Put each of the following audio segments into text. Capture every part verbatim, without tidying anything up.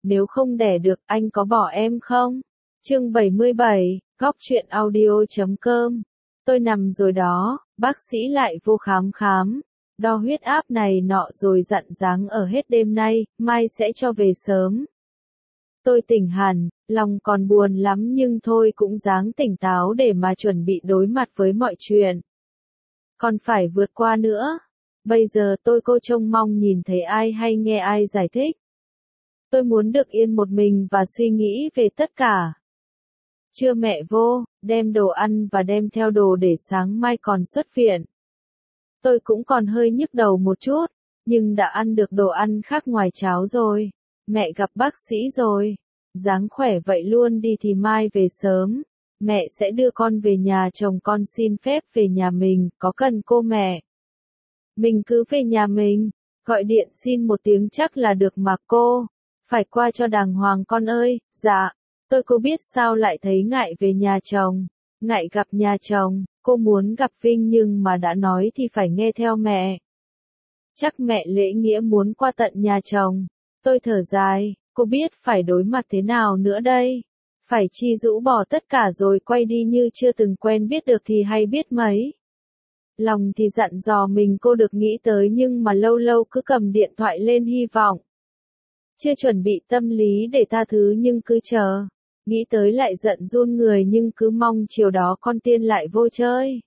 nếu không đẻ được, anh có bỏ em không? Chương bảy mươi bảy, góc truyện audio chấm com. Tôi nằm rồi đó, bác sĩ lại vô khám khám, đo huyết áp này nọ rồi dặn dáng ở hết đêm nay, mai sẽ cho về sớm. Tôi tỉnh hẳn, lòng còn buồn lắm nhưng thôi cũng ráng tỉnh táo để mà chuẩn bị đối mặt với mọi chuyện. Còn phải vượt qua nữa. Bây giờ tôi cô trông mong nhìn thấy ai hay nghe ai giải thích. Tôi muốn được yên một mình và suy nghĩ về tất cả. Trưa mẹ vô, đem đồ ăn và đem theo đồ để sáng mai còn xuất viện. Tôi cũng còn hơi nhức đầu một chút, nhưng đã ăn được đồ ăn khác ngoài cháo rồi. Mẹ gặp bác sĩ rồi. Dáng khỏe vậy luôn đi thì mai về sớm. Mẹ sẽ đưa con về nhà chồng con xin phép về nhà mình, có cần cô mẹ? Mình cứ về nhà mình, gọi điện xin một tiếng chắc là được mà cô. Phải qua cho đàng hoàng con ơi, dạ. Tôi cô biết sao lại thấy ngại về nhà chồng, ngại gặp nhà chồng, cô muốn gặp Vinh nhưng mà đã nói thì phải nghe theo mẹ. Chắc mẹ lễ nghĩa muốn qua tận nhà chồng. Tôi thở dài, cô biết phải đối mặt thế nào nữa đây? Phải chi rũ bỏ tất cả rồi quay đi như chưa từng quen biết được thì hay biết mấy. Lòng thì dặn dò mình cô được nghĩ tới nhưng mà lâu lâu cứ cầm điện thoại lên hy vọng. Chưa chuẩn bị tâm lý để tha thứ nhưng cứ chờ. Nghĩ tới lại giận run người nhưng cứ mong chiều đó con Tiên lại vô chơi.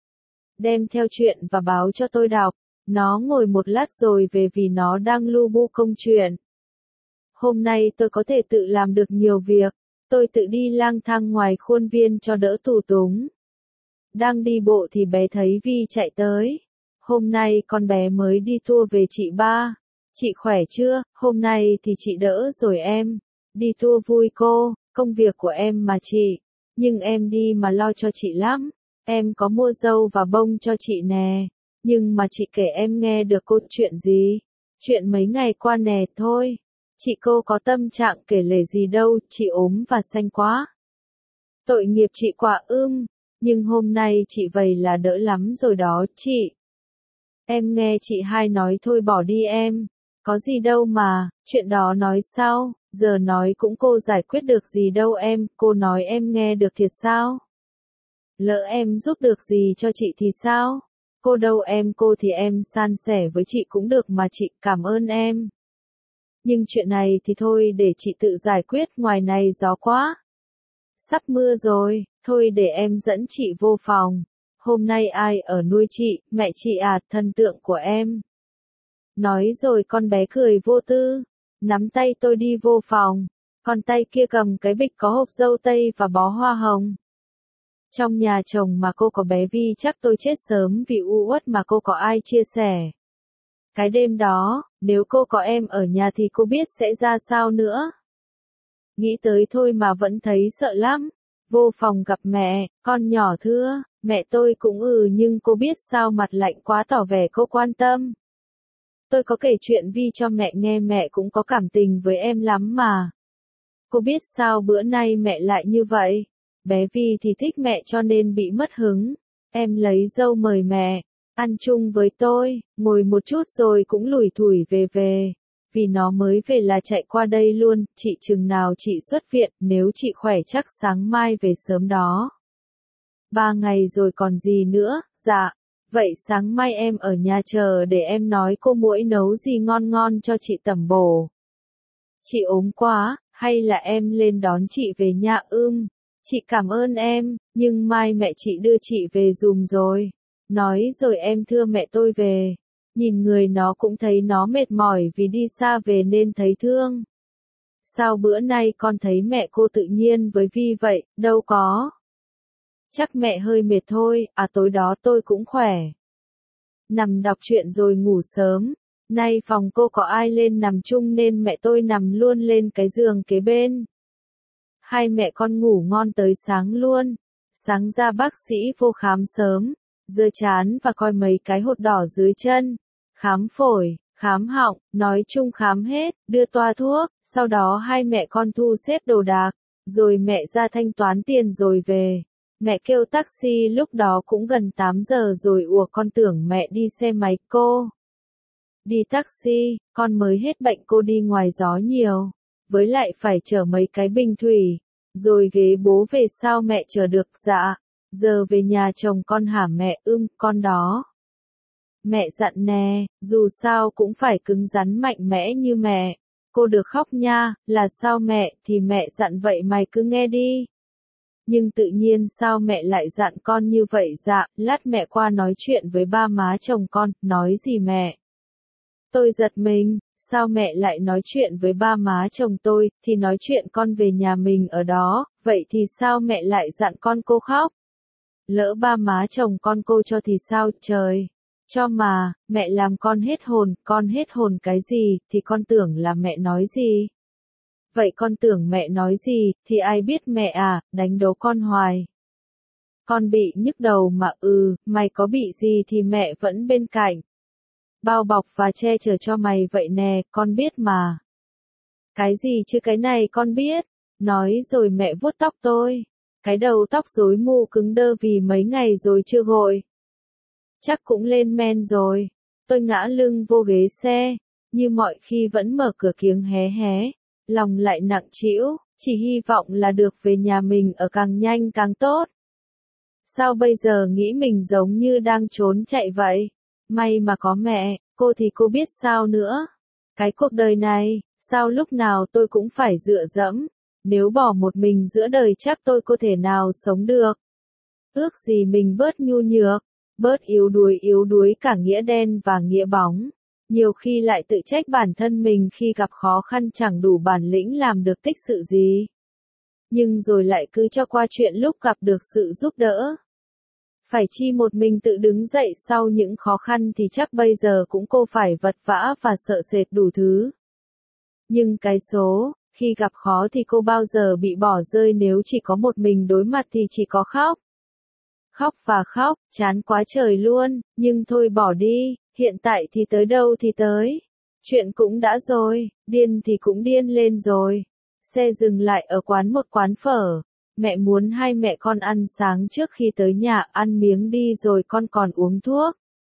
Đem theo chuyện và báo cho tôi đọc. Nó ngồi một lát rồi về vì nó đang lu bu công chuyện. Hôm nay tôi có thể tự làm được nhiều việc. Tôi tự đi lang thang ngoài khuôn viên cho đỡ tù túng. Đang đi bộ thì bé thấy Vi chạy tới. Hôm nay con bé mới đi tour về chị ba. Chị khỏe chưa? Hôm nay thì chị đỡ rồi em. Đi tour vui cô, công việc của em mà chị. Nhưng em đi mà lo cho chị lắm. Em có mua dâu và bông cho chị nè. Nhưng mà chị kể em nghe được cô chuyện gì? Chuyện mấy ngày qua nè thôi. Chị cô có tâm trạng kể lể gì đâu, chị ốm và xanh quá. Tội nghiệp chị quả ưm, nhưng hôm nay chị vậy là đỡ lắm rồi đó chị. Em nghe chị hai nói thôi bỏ đi em. Có gì đâu mà, chuyện đó nói sau, giờ nói cũng cô giải quyết được gì đâu em, cô nói em nghe được thiệt sao? Lỡ em giúp được gì cho chị thì sao? Cô đâu em cô thì em san sẻ với chị cũng được mà chị cảm ơn em. Nhưng chuyện này thì thôi để chị tự giải quyết ngoài này gió quá. Sắp mưa rồi, thôi để em dẫn chị vô phòng. Hôm nay ai ở nuôi chị, mẹ chị à, thần tượng của em. Nói rồi con bé cười vô tư, nắm tay tôi đi vô phòng, còn tay kia cầm cái bịch có hộp dâu tây và bó hoa hồng. Trong nhà chồng mà cô có bé Vi chắc tôi chết sớm vì u uất mà cô có ai chia sẻ. Cái đêm đó, nếu cô có em ở nhà thì cô biết sẽ ra sao nữa. Nghĩ tới thôi mà vẫn thấy sợ lắm. Vô phòng gặp mẹ, con nhỏ thưa, mẹ tôi cũng ừ nhưng cô biết sao mặt lạnh quá tỏ vẻ cô quan tâm. Tôi có kể chuyện Vi cho mẹ nghe mẹ cũng có cảm tình với em lắm mà. Cô biết sao bữa nay mẹ lại như vậy? Bé Vi thì thích mẹ cho nên bị mất hứng. Em lấy dâu mời mẹ, ăn chung với tôi, ngồi một chút rồi cũng lủi thủi về về. Vì nó mới về là chạy qua đây luôn, chị chừng nào chị xuất viện, nếu chị khỏe chắc sáng mai về sớm đó. Ba ngày rồi còn gì nữa, dạ. Vậy sáng mai em ở nhà chờ để em nói cô muỗi nấu gì ngon ngon cho chị tẩm bổ. Chị ốm quá, hay là em lên đón chị về nhà ưm? Chị cảm ơn em, nhưng mai mẹ chị đưa chị về giùm rồi. Nói rồi em thưa mẹ tôi về. Nhìn người nó cũng thấy nó mệt mỏi vì đi xa về nên thấy thương. Sao bữa nay con thấy mẹ cô tự nhiên với Vi vậy, đâu có. Chắc mẹ hơi mệt thôi, à tối đó tôi cũng khỏe. Nằm đọc truyện rồi ngủ sớm. Nay phòng cô có ai lên nằm chung nên mẹ tôi nằm luôn lên cái giường kế bên. Hai mẹ con ngủ ngon tới sáng luôn. Sáng ra bác sĩ vô khám sớm, giơ chán và coi mấy cái hột đỏ dưới chân. Khám phổi, khám họng, nói chung khám hết, đưa toa thuốc, sau đó hai mẹ con thu xếp đồ đạc, rồi mẹ ra thanh toán tiền rồi về. Mẹ kêu taxi lúc đó cũng gần tám giờ rồi ủa con tưởng mẹ đi xe máy cô. Đi taxi, con mới hết bệnh cô đi ngoài gió nhiều. với lại phải chở mấy cái bình thủy, rồi ghế bố về sao mẹ chở được, dạ, giờ về nhà chồng con hả mẹ, ưm, con đó. Mẹ dặn nè, dù sao cũng phải cứng rắn mạnh mẽ như mẹ. Cô được khóc nha, là sao mẹ, thì mẹ dặn vậy mày cứ nghe đi. Nhưng tự nhiên sao mẹ lại dặn con như vậy, dạ, lát mẹ qua nói chuyện với ba má chồng con, nói gì mẹ? Tôi giật mình, sao mẹ lại nói chuyện với ba má chồng tôi, thì nói chuyện con về nhà mình ở đó, vậy thì sao mẹ lại dặn con cô khóc? Lỡ ba má chồng con cô cho thì sao, trời? Cho mà, mẹ làm con hết hồn, con hết hồn cái gì, thì con tưởng là mẹ nói gì? Vậy con tưởng mẹ nói gì, thì ai biết mẹ à, đánh đố con hoài. Con bị nhức đầu mà, ừ, mày có bị gì thì mẹ vẫn bên cạnh. Bao bọc và che chở cho mày vậy nè, con biết mà. Cái gì chứ cái này con biết. Nói rồi mẹ vuốt tóc tôi. Cái đầu tóc rối mù cứng đơ vì mấy ngày rồi chưa gội. Chắc cũng lên men rồi. Tôi ngã lưng vô ghế xe, như mọi khi vẫn mở cửa kiếng hé hé. Lòng lại nặng trĩu, chỉ hy vọng là được về nhà mình ở càng nhanh càng tốt. Sao bây giờ nghĩ mình giống như đang trốn chạy vậy? May mà có mẹ, cô thì cô biết sao nữa. Cái cuộc đời này, sao lúc nào tôi cũng phải dựa dẫm. Nếu bỏ một mình giữa đời chắc tôi có thể nào sống được. Ước gì mình bớt nhu nhược, bớt yếu đuối yếu đuối cả nghĩa đen và nghĩa bóng. Nhiều khi lại tự trách bản thân mình khi gặp khó khăn chẳng đủ bản lĩnh làm được tích sự gì. Nhưng rồi lại cứ cho qua chuyện lúc gặp được sự giúp đỡ. Phải chi một mình tự đứng dậy sau những khó khăn thì chắc bây giờ cũng cô phải vật vã và sợ sệt đủ thứ. Nhưng cái số, khi gặp khó thì cô bao giờ bị bỏ rơi, nếu chỉ có một mình đối mặt thì chỉ có khóc. Khóc và khóc, chán quá trời luôn, nhưng thôi bỏ đi, hiện tại thì tới đâu thì tới. Chuyện cũng đã rồi, điên thì cũng điên lên rồi. Xe dừng lại ở quán một quán phở. Mẹ muốn hai mẹ con ăn sáng trước khi tới nhà, ăn miếng đi rồi con còn uống thuốc.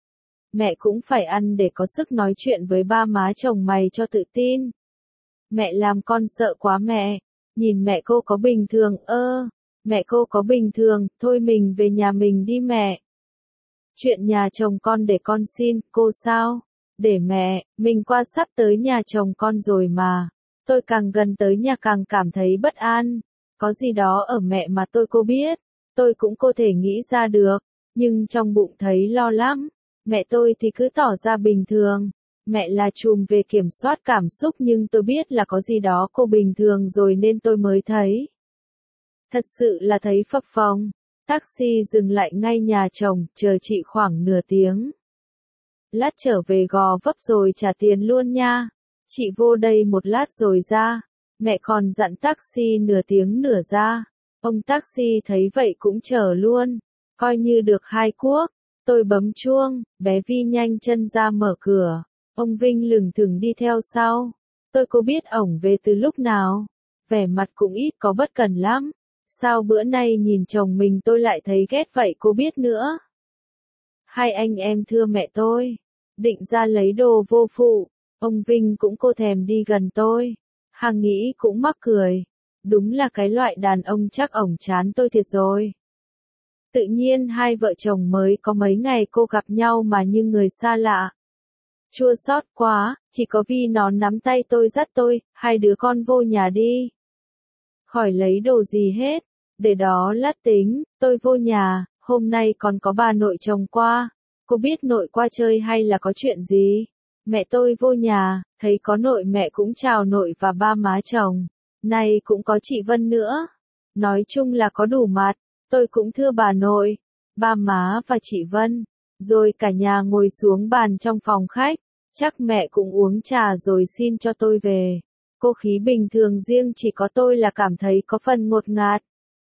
Mẹ cũng phải ăn để có sức nói chuyện với ba má chồng mày cho tự tin. Mẹ làm con sợ quá mẹ. Nhìn mẹ cô có bình thường, ơ. Mẹ cô có bình thường, thôi mình về nhà mình đi mẹ. Chuyện nhà chồng con để con xin, cô sao? Để mẹ, mình qua sắp tới nhà chồng con rồi mà. Tôi càng gần tới nhà càng cảm thấy bất an. Có gì đó ở mẹ mà tôi cô biết. Tôi cũng có thể nghĩ ra được. Nhưng trong bụng thấy lo lắm. Mẹ tôi thì cứ tỏ ra bình thường. Mẹ là trùm về kiểm soát cảm xúc nhưng tôi biết là có gì đó cô bình thường rồi nên tôi mới thấy. Thật sự là thấy phập phồng. Taxi dừng lại ngay nhà chồng, chờ chị khoảng nửa tiếng. Lát trở về Gò Vấp rồi trả tiền luôn nha. Chị vô đây một lát rồi ra. Mẹ còn dặn taxi nửa tiếng nữa ra. Ông taxi thấy vậy cũng chờ luôn. Coi như được hai cuốc. Tôi bấm chuông, bé Vi nhanh chân ra mở cửa. Ông Vinh lừng thừng đi theo sau. Tôi có biết ổng về từ lúc nào. Vẻ mặt cũng ít có bất cần lắm. Sao bữa nay nhìn chồng mình tôi lại thấy ghét vậy cô biết nữa. Hai anh em thưa mẹ tôi. Định ra lấy đồ vô phụ. Ông Vinh cũng cô thèm đi gần tôi. Hàng nghĩ cũng mắc cười. Đúng là cái loại đàn ông chắc ổng chán tôi thiệt rồi. Tự nhiên hai vợ chồng mới có mấy ngày cô gặp nhau mà như người xa lạ. Chua xót quá, chỉ có Vi nó nắm tay tôi dắt tôi, hai đứa con vô nhà đi. Khỏi lấy đồ gì hết, để đó lát tính, tôi vô nhà, hôm nay còn có bà nội chồng qua. Cô biết nội qua chơi hay là có chuyện gì? Mẹ tôi vô nhà, thấy có nội mẹ cũng chào nội và ba má chồng. Này cũng có chị Vân nữa. Nói chung là có đủ mặt, tôi cũng thưa bà nội, ba má và chị Vân. Rồi cả nhà ngồi xuống bàn trong phòng khách. Chắc mẹ cũng uống trà rồi xin cho tôi về. Cô khí bình thường riêng chỉ có tôi là cảm thấy có phần ngột ngạt.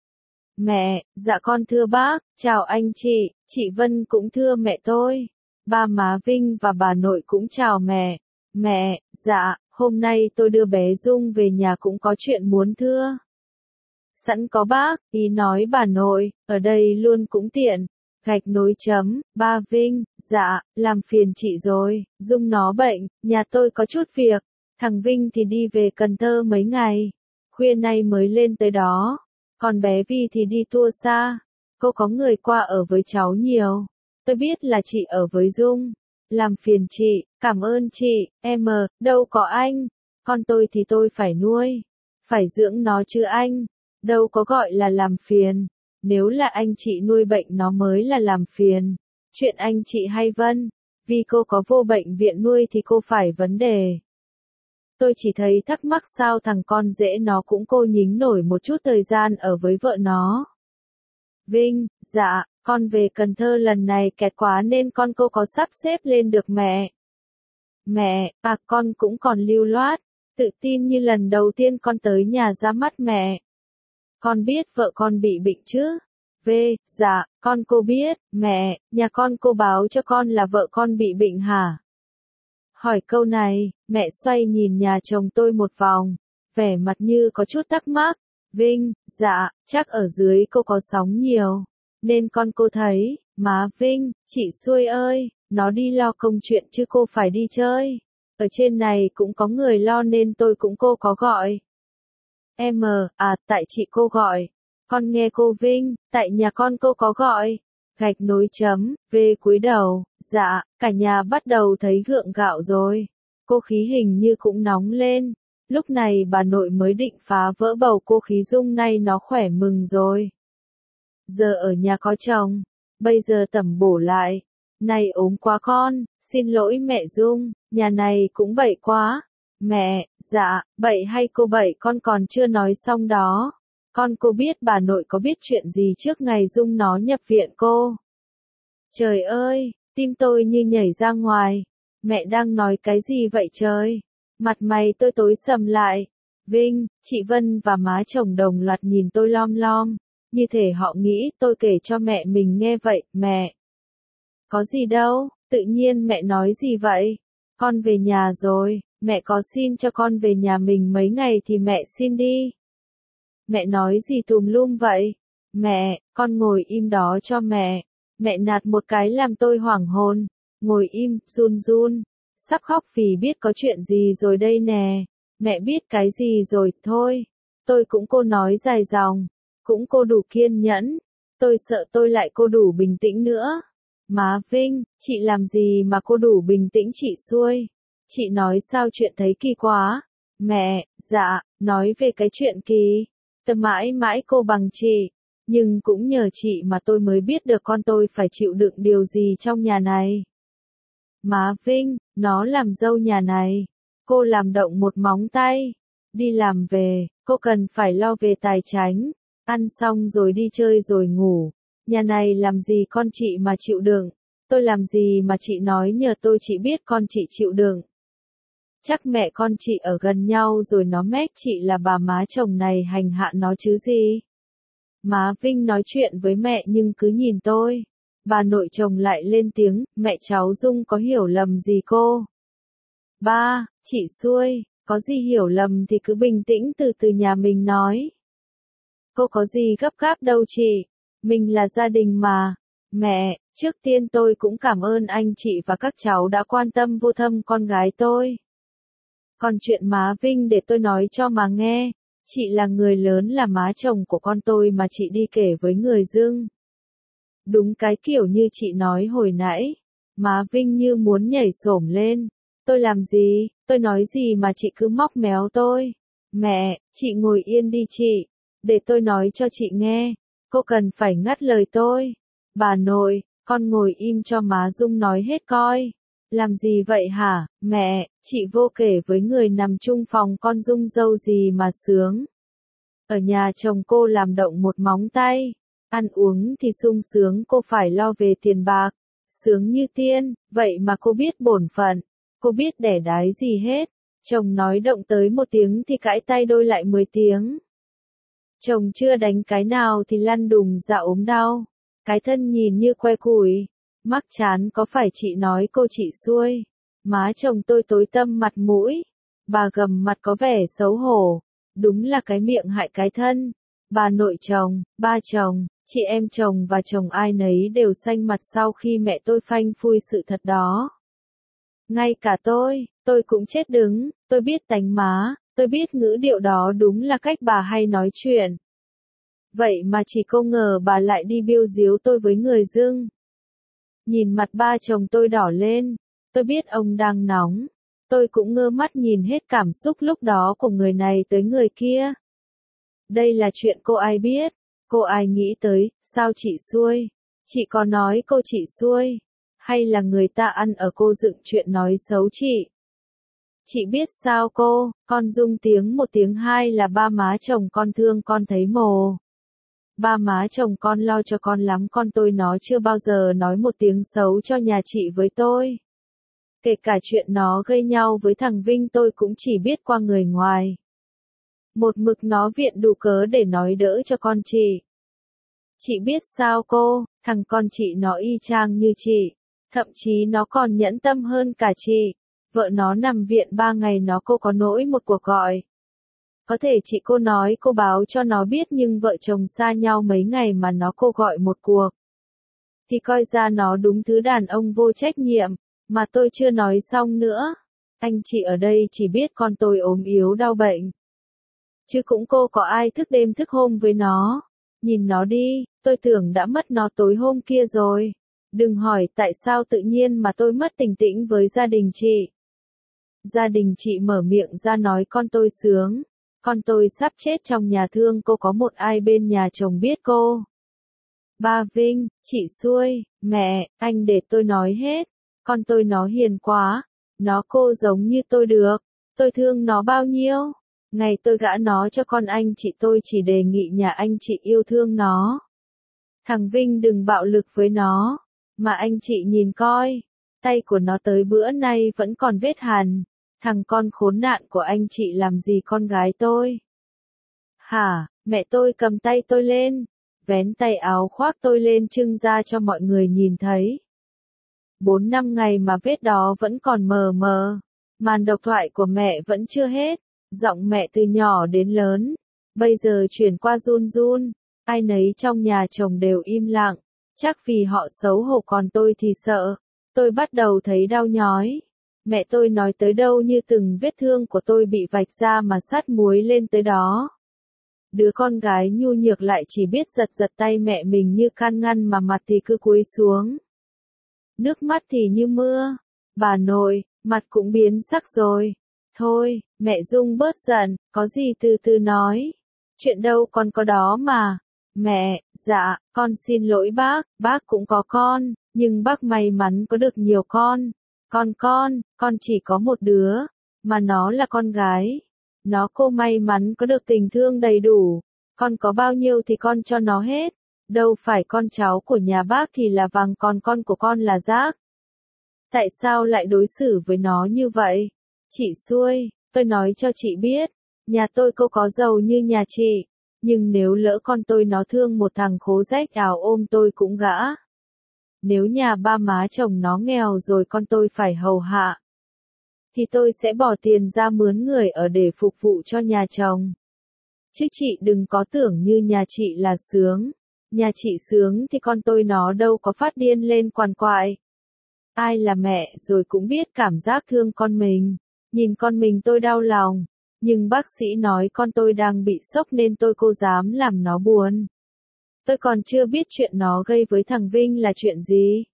Mẹ, dạ con thưa bác, chào anh chị, chị Vân cũng thưa mẹ tôi. Ba má Vinh và bà nội cũng chào mẹ. Mẹ, dạ, hôm nay tôi đưa bé Dung về nhà cũng có chuyện muốn thưa. Sẵn có bác, ý nói bà nội, ở đây luôn cũng tiện. Gạch nối chấm, ba Vinh, dạ, làm phiền chị rồi, Dung nó bệnh, nhà tôi có chút việc. Thằng Vinh thì đi về Cần Thơ mấy ngày, khuya nay mới lên tới đó. Còn bé Vi thì đi tour xa. Cô có người qua ở với cháu nhiều. Tôi biết là chị ở với Dung. Làm phiền chị, cảm ơn chị, em, đâu có anh. Con tôi thì tôi phải nuôi. Phải dưỡng nó chứ anh. Đâu có gọi là làm phiền. Nếu là anh chị nuôi bệnh nó mới là làm phiền. Chuyện anh chị hay Vân. Vì cô có vô bệnh viện nuôi thì cô phải vấn đề. Tôi chỉ thấy thắc mắc sao thằng con rể nó cũng cô nhính nổi một chút thời gian ở với vợ nó. Vinh, dạ, con về Cần Thơ lần này kẹt quá nên con cô có sắp xếp lên được mẹ. Mẹ, à con cũng còn lưu loát, tự tin như lần đầu tiên con tới nhà ra mắt mẹ. Con biết vợ con bị bệnh chứ? V, dạ, con cô biết, mẹ, nhà con cô báo cho con là vợ con bị bệnh hả? Hỏi câu này, mẹ xoay nhìn nhà chồng tôi một vòng, vẻ mặt như có chút thắc mắc. Vinh, dạ, chắc ở dưới cô có sóng nhiều, nên con cô thấy, má Vinh, chị xui ơi, nó đi lo công chuyện chứ cô phải đi chơi. Ở trên này cũng có người lo nên tôi cũng cô có gọi. Em, à, tại chị cô gọi. Con nghe cô Vinh, tại nhà con cô có gọi. Gạch nối chấm, về cúi đầu, dạ, cả nhà bắt đầu thấy gượng gạo rồi. Cô khí hình như cũng nóng lên. Lúc này bà nội mới định phá vỡ bầu cô khí Dung nay nó khỏe mừng rồi. Giờ ở nhà có chồng, bây giờ tẩm bổ lại. Này ốm quá con, xin lỗi mẹ Dung, nhà này cũng bậy quá. Mẹ, dạ, bậy hay cô bậy con còn chưa nói xong đó. Con cô biết bà nội có biết chuyện gì trước ngày Dung nó nhập viện cô. Trời ơi, tim tôi như nhảy ra ngoài. Mẹ đang nói cái gì vậy trời? Mặt mày tôi tối sầm lại. Vinh, chị Vân và má chồng đồng loạt nhìn tôi lom lom. Như thể họ nghĩ tôi kể cho mẹ mình nghe vậy. Mẹ. Có gì đâu, tự nhiên mẹ nói gì vậy? Con về nhà rồi, mẹ có xin cho con về nhà mình mấy ngày thì mẹ xin đi. Mẹ nói gì tùm lum vậy? Mẹ, con ngồi im đó cho mẹ. Mẹ nạt một cái làm tôi hoảng hồn. Ngồi im, run run. Sắp khóc vì biết có chuyện gì rồi đây nè. Mẹ biết cái gì rồi, thôi. Tôi cũng cô nói dài dòng. Cũng cô đủ kiên nhẫn. Tôi sợ tôi lại cô đủ bình tĩnh nữa. Má Vinh, chị làm gì mà cô đủ bình tĩnh chị xuôi? Chị nói sao chuyện thấy kỳ quá? Mẹ, dạ, nói về cái chuyện kỳ. Tôi mãi mãi cô bằng chị. Nhưng cũng nhờ chị mà tôi mới biết được con tôi phải chịu đựng điều gì trong nhà này. Má Vinh, nó làm dâu nhà này. Cô làm động một móng tay. Đi làm về, cô cần phải lo về tài chánh. Ăn xong rồi đi chơi rồi ngủ. Nhà này làm gì con chị mà chịu đựng. Tôi làm gì mà chị nói nhờ tôi chị biết con chị chịu đựng. Chắc mẹ con chị ở gần nhau rồi nó mách chị là bà má chồng này hành hạ nó chứ gì. Má Vinh nói chuyện với mẹ nhưng cứ nhìn tôi. Bà nội chồng lại lên tiếng, mẹ cháu Dung có hiểu lầm gì cô? Ba, chị xuôi, có gì hiểu lầm thì cứ bình tĩnh từ từ nhà mình nói. Cô có gì gấp gáp đâu chị, mình là gia đình mà. Mẹ, trước tiên tôi cũng cảm ơn anh chị và các cháu đã quan tâm vô thâm con gái tôi. Còn chuyện má Vinh để tôi nói cho mà nghe. Chị là người lớn là má chồng của con tôi mà chị đi kể với người dưng. Đúng cái kiểu như chị nói hồi nãy. Má Vinh như muốn nhảy xổm lên. Tôi làm gì, tôi nói gì mà chị cứ móc méo tôi. Mẹ, chị ngồi yên đi chị. Để tôi nói cho chị nghe. Cô cần phải ngắt lời tôi. Bà nội, con ngồi im cho má Dung nói hết coi. Làm gì vậy hả, mẹ, chị vô kể với người nằm chung phòng con Dung dâu gì mà sướng. Ở nhà chồng cô làm động một móng tay. Ăn uống thì sung sướng cô phải lo về tiền bạc. Sướng như tiên, vậy mà cô biết bổn phận. Cô biết đẻ đái gì hết. Chồng nói động tới một tiếng thì cãi tay đôi lại mười tiếng. Chồng chưa đánh cái nào thì lăn đùng ra ốm đau. Cái thân nhìn như que củi. Mắc chán có phải chị nói cô chị xuôi. Má chồng tôi tối tăm mặt mũi. Bà gầm mặt có vẻ xấu hổ. Đúng là cái miệng hại cái thân. Bà nội chồng, ba chồng, chị em chồng và chồng ai nấy đều xanh mặt sau khi mẹ tôi phanh phui sự thật đó. Ngay cả tôi, tôi cũng chết đứng, tôi tôi biết tánh má, tôi biết ngữ điệu đó đúng là cách bà hay nói chuyện. Vậy mà chỉ không ngờ bà lại đi biêu diếu tôi với người dưng. Nhìn mặt ba chồng tôi đỏ lên, tôi biết ông đang nóng. Tôi cũng ngơ mắt nhìn hết cảm xúc lúc đó của người này tới người kia. Đây là chuyện cô ai biết, cô ai nghĩ tới, sao chị xuôi? Chị có nói cô chị xuôi? Hay là người ta ăn ở cô dựng chuyện nói xấu chị? Chị biết sao cô, con Dung tiếng một tiếng hai là ba má chồng con thương con thấy mồ. Ba má chồng con lo cho con lắm, con tôi nó chưa bao giờ nói một tiếng xấu cho nhà chị với tôi. Kể cả chuyện nó gây nhau với thằng Vinh tôi cũng chỉ biết qua người ngoài. Một mực nó viện đủ cớ để nói đỡ cho con chị. Chị biết sao cô, thằng con chị nó y chang như chị. Thậm chí nó còn nhẫn tâm hơn cả chị. Vợ nó nằm viện ba ngày nó cô có nỗi một cuộc gọi. Có thể chị cô nói cô báo cho nó biết, nhưng vợ chồng xa nhau mấy ngày mà nó cô gọi một cuộc. Thì coi ra nó đúng thứ đàn ông vô trách nhiệm, mà tôi chưa nói xong nữa. Anh chị ở đây chỉ biết con tôi ốm yếu đau bệnh. Chứ cũng cô có ai thức đêm thức hôm với nó. Nhìn nó đi, tôi tưởng đã mất nó tối hôm kia rồi. Đừng hỏi tại sao tự nhiên mà tôi mất tỉnh tĩnh với gia đình chị. Gia đình chị mở miệng ra nói con tôi sướng. Con tôi sắp chết trong nhà thương, cô có một ai bên nhà chồng biết cô. Ba Vinh, chị xuôi, mẹ, anh để tôi nói hết. Con tôi nó hiền quá. Nó cô giống như tôi được. Tôi thương nó bao nhiêu. Ngày tôi gả nó cho con anh chị tôi chỉ đề nghị nhà anh chị yêu thương nó. Thằng Vinh đừng bạo lực với nó. Mà anh chị nhìn coi. Tay của nó tới bữa nay vẫn còn vết hằn. Thằng con khốn nạn của anh chị làm gì con gái tôi? Hả, mẹ tôi cầm tay tôi lên. Vén tay áo khoác tôi lên trưng ra cho mọi người nhìn thấy. Bốn năm ngày mà vết đó vẫn còn mờ mờ. Màn độc thoại của mẹ vẫn chưa hết. Giọng mẹ từ nhỏ đến lớn. Bây giờ chuyển qua run run. Ai nấy trong nhà chồng đều im lặng. Chắc vì họ xấu hổ, còn tôi thì sợ. Tôi bắt đầu thấy đau nhói. Mẹ tôi nói tới đâu như từng vết thương của tôi bị vạch ra mà sắt muối lên tới đó. Đứa con gái nhu nhược lại chỉ biết giật giật tay mẹ mình như can ngăn, mà mặt thì cứ cúi xuống. Nước mắt thì như mưa. Bà nội, mặt cũng biến sắc rồi. Thôi, mẹ Dung bớt giận, có gì từ từ nói. Chuyện đâu còn có đó mà. Mẹ, dạ, con xin lỗi bác, bác cũng có con, nhưng bác may mắn có được nhiều con. Con con, con chỉ có một đứa, mà nó là con gái. Nó cô may mắn có được tình thương đầy đủ. Con có bao nhiêu thì con cho nó hết. Đâu phải con cháu của nhà bác thì là vàng, còn con của con là rác. Tại sao lại đối xử với nó như vậy? Chị xuôi, tôi nói cho chị biết. Nhà tôi cô có giàu như nhà chị. Nhưng nếu lỡ con tôi nó thương một thằng khố rách ảo ôm tôi cũng gã. Nếu nhà ba má chồng nó nghèo rồi con tôi phải hầu hạ, thì tôi sẽ bỏ tiền ra mướn người ở để phục vụ cho nhà chồng. Chứ chị đừng có tưởng như nhà chị là sướng. Nhà chị sướng thì con tôi nó đâu có phát điên lên quằn quại. Ai là mẹ rồi cũng biết cảm giác thương con mình. Nhìn con mình tôi đau lòng. Nhưng bác sĩ nói con tôi đang bị sốc nên tôi cô dám làm nó buồn. Tôi còn chưa biết chuyện nó gây với thằng Vinh là chuyện gì.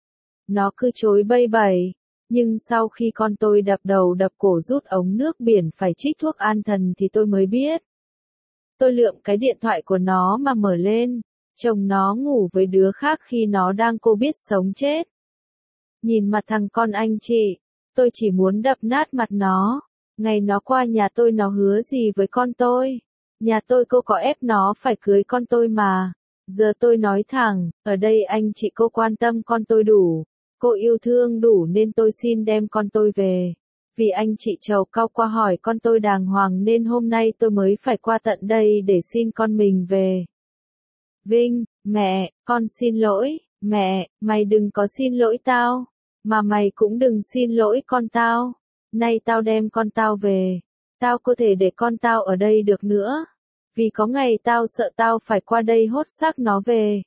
Nó cứ chối bây bẩy. Nhưng sau khi con tôi đập đầu đập cổ rút ống nước biển phải trích thuốc an thần thì tôi mới biết. Tôi lượm cái điện thoại của nó mà mở lên. Chồng nó ngủ với đứa khác khi nó đang cô biết sống chết. Nhìn mặt thằng con anh chị, tôi chỉ muốn đập nát mặt nó. Ngày nó qua nhà tôi nó hứa gì với con tôi. Nhà tôi cô có ép nó phải cưới con tôi mà. Giờ tôi nói thẳng, ở đây anh chị cô quan tâm con tôi đủ. Cô yêu thương đủ nên tôi xin đem con tôi về. Vì anh chị trầu cau qua hỏi con tôi đàng hoàng nên hôm nay tôi mới phải qua tận đây để xin con mình về. Vinh, mẹ, con xin lỗi. Mẹ, mày đừng có xin lỗi tao. Mà mày cũng đừng xin lỗi con tao. Nay tao đem con tao về. Tao có thể để con tao ở đây được nữa. Vì có ngày tao sợ tao phải qua đây hốt xác nó về.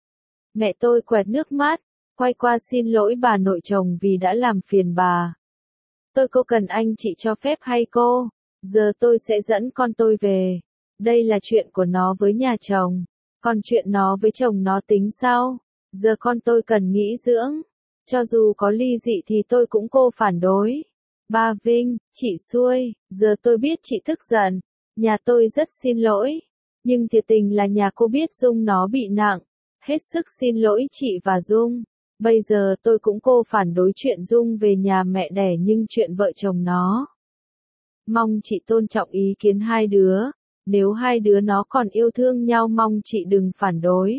Mẹ tôi quẹt nước mắt, quay qua xin lỗi bà nội chồng vì đã làm phiền bà. Tôi cô cần anh chị cho phép hay cô? Giờ tôi sẽ dẫn con tôi về. Đây là chuyện của nó với nhà chồng. Còn chuyện nó với chồng nó tính sau. Giờ con tôi cần nghỉ dưỡng. Cho dù có ly dị thì tôi cũng cô phản đối. Ba Vinh, chị xui, giờ tôi biết chị tức giận. Nhà tôi rất xin lỗi. Nhưng thiệt tình là nhà cô biết Dung nó bị nặng. Hết sức xin lỗi chị và Dung. Bây giờ tôi cũng cô phản đối chuyện Dung về nhà mẹ đẻ nhưng chuyện vợ chồng nó. Mong chị tôn trọng ý kiến hai đứa. Nếu hai đứa nó còn yêu thương nhau mong chị đừng phản đối.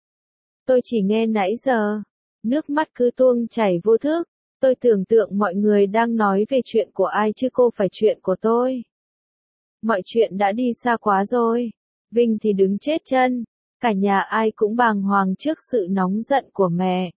Tôi chỉ nghe nãy giờ. Nước mắt cứ tuông chảy vô thức. Tôi tưởng tượng mọi người đang nói về chuyện của ai chứ cô phải chuyện của tôi. Mọi chuyện đã đi xa quá rồi. Vinh thì đứng chết chân. Cả nhà ai cũng bàng hoàng trước sự nóng giận của mẹ.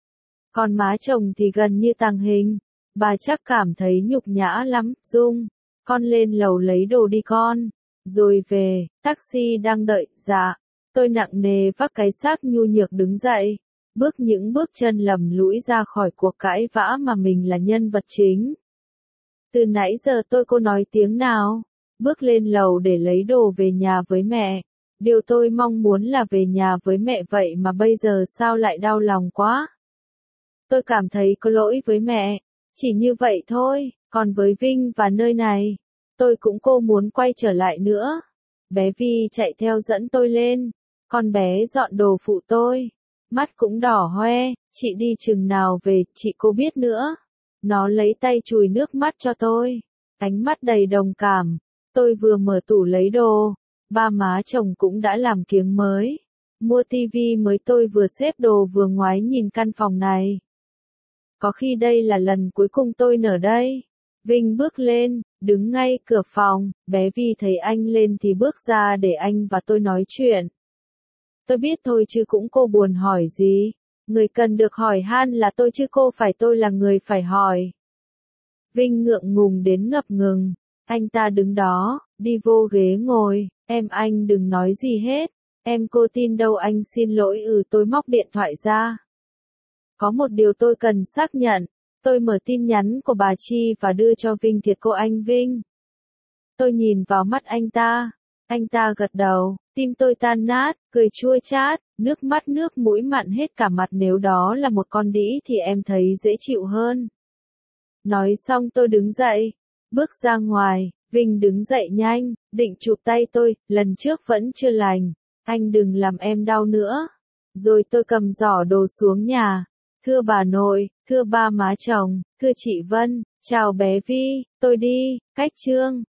Còn má chồng thì gần như tàng hình. Bà chắc cảm thấy nhục nhã lắm. Dung, con lên lầu lấy đồ đi con. Rồi về, taxi đang đợi, dạ. Tôi nặng nề vác cái xác nhu nhược đứng dậy. Bước những bước chân lầm lũi ra khỏi cuộc cãi vã mà mình là nhân vật chính. Từ nãy giờ tôi cô nói tiếng nào. Bước lên lầu để lấy đồ về nhà với mẹ. Điều tôi mong muốn là về nhà với mẹ vậy mà bây giờ sao lại đau lòng quá. Tôi cảm thấy có lỗi với mẹ. Chỉ như vậy thôi, còn với Vinh và nơi này. Tôi cũng cô muốn quay trở lại nữa. Bé Vi chạy theo dẫn tôi lên. Con bé dọn đồ phụ tôi. Mắt cũng đỏ hoe, chị đi chừng nào về, chị cô biết nữa. Nó lấy tay chùi nước mắt cho tôi. Ánh mắt đầy đồng cảm. Tôi vừa mở tủ lấy đồ. Ba má chồng cũng đã làm kiếng mới. Mua tivi mới tôi vừa xếp đồ vừa ngoái nhìn căn phòng này. Có khi đây là lần cuối cùng tôi nở đây. Vinh bước lên, đứng ngay cửa phòng, bé Vi thấy anh lên thì bước ra để anh và tôi nói chuyện. Tôi biết thôi chứ cũng cô buồn hỏi gì. Người cần được hỏi han là tôi chứ cô phải tôi là người phải hỏi. Vinh ngượng ngùng đến ngập ngừng. Anh ta đứng đó, đi vô ghế ngồi. Em anh đừng nói gì hết. Em cô tin đâu anh xin lỗi. Ừ tôi móc điện thoại ra. Có một điều tôi cần xác nhận. Tôi mở tin nhắn của bà Chi và đưa cho Vinh thiệt cô anh Vinh. Tôi nhìn vào mắt anh ta. Anh ta gật đầu, tim tôi tan nát, cười chua chát, nước mắt nước mũi mặn hết cả mặt nếu đó là một con đĩ thì em thấy dễ chịu hơn. Nói xong tôi đứng dậy, bước ra ngoài, Vinh đứng dậy nhanh, định chụp tay tôi, lần trước vẫn chưa lành, anh đừng làm em đau nữa. Rồi tôi cầm giỏ đồ xuống nhà. Thưa bà nội, thưa ba má chồng, thưa chị Vân, chào bé Vi, tôi đi, cách Trương.